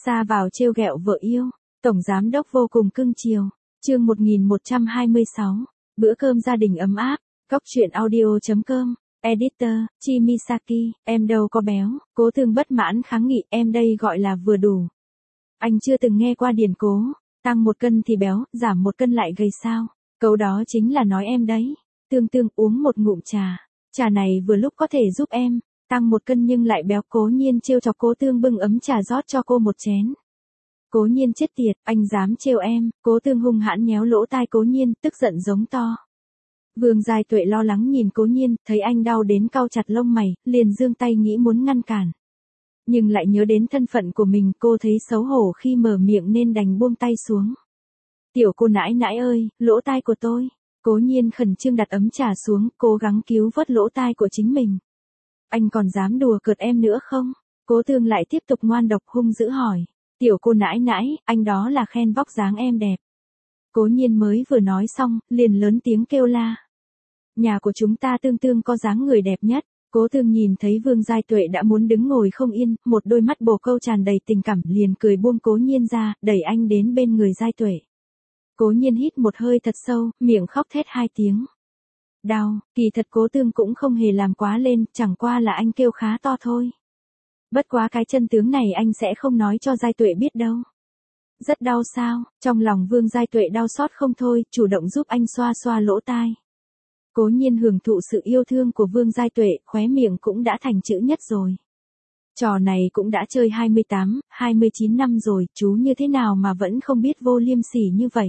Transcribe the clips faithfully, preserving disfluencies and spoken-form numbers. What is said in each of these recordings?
Ra vào trêu ghẹo vợ yêu, tổng giám đốc vô cùng cưng chiều. Chương một nghìn một trăm hai mươi sáu, bữa cơm gia đình ấm áp. Góc truyện audio chấm com. Editor, Chimisaki, em đâu có béo. Cố Thương bất mãn kháng nghị, em đây gọi là vừa đủ. Anh chưa từng nghe qua điển cố, tăng một cân thì béo, giảm một cân lại gầy sao? Câu đó chính là nói em đấy. Tương Tương uống một ngụm trà. Trà này vừa lúc có thể giúp em tăng một cân nhưng lại béo. Cố Nhiên trêu chọc Cố Thương bưng ấm trà rót cho cô một chén. Cố Nhiên chết tiệt, anh dám trêu em. Cố Thương hung hãn nhéo lỗ tai Cố Nhiên, tức giận giống to. Vương Giai Tuệ lo lắng nhìn Cố Nhiên, thấy anh đau đến cau chặt lông mày, liền giương tay nghĩ muốn ngăn cản. Nhưng lại nhớ đến thân phận của mình, cô thấy xấu hổ khi mở miệng nên đành buông tay xuống. Tiểu cô nãi nãi ơi, lỗ tai của tôi. Cố Nhiên khẩn trương đặt ấm trà xuống, cố gắng cứu vớt lỗ tai của chính mình. Anh còn dám đùa cợt em nữa không? Cố Thương lại tiếp tục ngoan độc hung dữ hỏi. Tiểu cô nãi nãi, anh đó là khen vóc dáng em đẹp. Cố Nhiên mới vừa nói xong, liền lớn tiếng kêu la. Nhà của chúng ta Tương Tương có dáng người đẹp nhất. Cố Thương nhìn thấy Vương Giai Tuệ đã muốn đứng ngồi không yên, một đôi mắt bồ câu tràn đầy tình cảm, liền cười buông Cố Nhiên ra, đẩy anh đến bên người Giai Tuệ. Cố Nhiên hít một hơi thật sâu, miệng khóc thét hai tiếng. Đau, kỳ thật Cố Thương cũng không hề làm quá lên, chẳng qua là anh kêu khá to thôi. Bất quá cái chân tướng này anh sẽ không nói cho Giai Tuệ biết đâu. Rất đau sao? Trong lòng Vương Giai Tuệ đau xót không thôi, chủ động giúp anh xoa xoa lỗ tai. Cố Nhiên hưởng thụ sự yêu thương của Vương Giai Tuệ, khóe miệng cũng đã thành chữ nhất rồi. Trò này cũng đã chơi hai mươi tám, hai mươi chín năm rồi, chú như thế nào mà vẫn không biết vô liêm sỉ như vậy.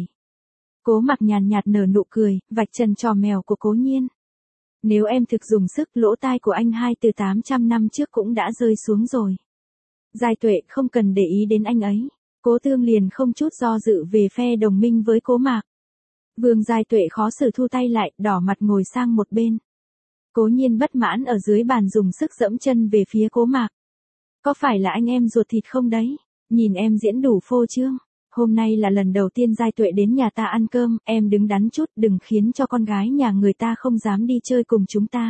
Cố Mặc nhàn nhạt nở nụ cười, vạch trần trò mèo của Cố Nhiên. Nếu em thực dùng sức, lỗ tai của anh hai từ tám trăm năm trước cũng đã rơi xuống rồi. Giai Tuệ không cần để ý đến anh ấy. Cố Thương liền không chút do dự về phe đồng minh với Cố Mạc. Vương Giai Tuệ khó xử thu tay lại, đỏ mặt ngồi sang một bên. Cố Nhiên bất mãn ở dưới bàn dùng sức dẫm chân về phía Cố Mạc. Có phải là anh em ruột thịt không đấy? Nhìn em diễn đủ phô trương. Hôm nay là lần đầu tiên Giai Tuệ đến nhà ta ăn cơm, em đứng đắn chút, đừng khiến cho con gái nhà người ta không dám đi chơi cùng chúng ta.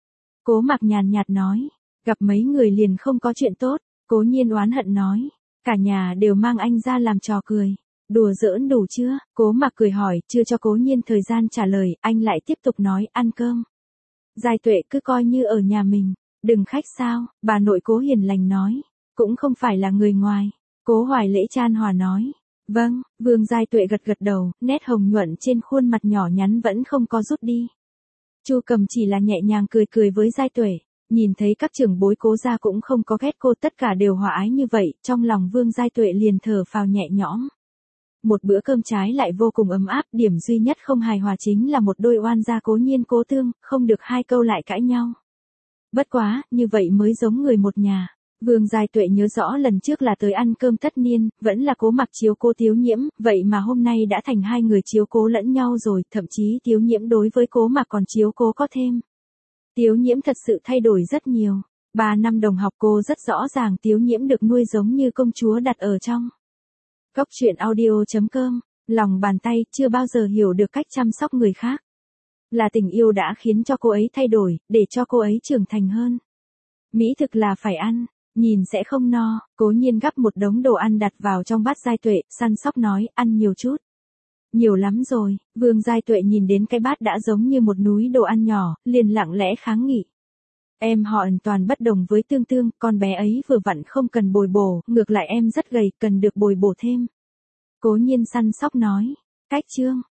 Cố Mạc nhàn nhạt nói, gặp mấy người liền không có chuyện tốt. Cố Nhiên oán hận nói, cả nhà đều mang anh ra làm trò cười. Đùa giỡn đủ chưa? Cố Mạc cười hỏi, chưa cho Cố Nhiên thời gian trả lời, anh lại tiếp tục nói, ăn cơm. Giai Tuệ cứ coi như ở nhà mình, đừng khách sao? Bà nội Cố hiền lành nói, cũng không phải là người ngoài. Cố Hoài Lễ chan hòa nói, vâng. Vương Giai Tuệ gật gật đầu, nét hồng nhuận trên khuôn mặt nhỏ nhắn vẫn không có rút đi. Chu Cầm chỉ là nhẹ nhàng cười cười với Giai Tuệ, nhìn thấy các trưởng bối Cố gia cũng không có ghét cô, tất cả đều hòa ái như vậy, trong lòng Vương Giai Tuệ liền thở phào nhẹ nhõm. Một bữa cơm trái lại vô cùng ấm áp, điểm duy nhất không hài hòa chính là một đôi oan gia Cố Nhiên Cố Thương, không được hai câu lại cãi nhau. Bất quá, như vậy mới giống người một nhà. Vương Giai Tuệ nhớ rõ lần trước là tới ăn cơm tất niên, vẫn là Cố Mặc chiếu cố Tiếu Nhiễm, vậy mà hôm nay đã thành hai người chiếu cố lẫn nhau rồi, thậm chí Tiếu Nhiễm đối với Cố Mặc còn chiếu cố có thêm. Tiếu Nhiễm thật sự thay đổi rất nhiều. Ba năm đồng học cô rất rõ ràng Tiếu Nhiễm được nuôi giống như công chúa đặt ở trong. Góc truyện audio chấm com, lòng bàn tay, chưa bao giờ hiểu được cách chăm sóc người khác. Là tình yêu đã khiến cho cô ấy thay đổi, để cho cô ấy trưởng thành hơn. Mỹ thực là phải ăn, nhìn sẽ không no. Cố Nhiên gắp một đống đồ ăn đặt vào trong bát Giai Tuệ, săn sóc nói, ăn nhiều chút. Nhiều lắm rồi. Vương Giai Tuệ nhìn đến cái bát đã giống như một núi đồ ăn nhỏ, liền lặng lẽ kháng nghị. Em họ hoàn toàn bất đồng với Tương Tương, con bé ấy vừa vặn không cần bồi bổ, ngược lại em rất gầy, cần được bồi bổ thêm. Cố Nhiên săn sóc nói, cách chương,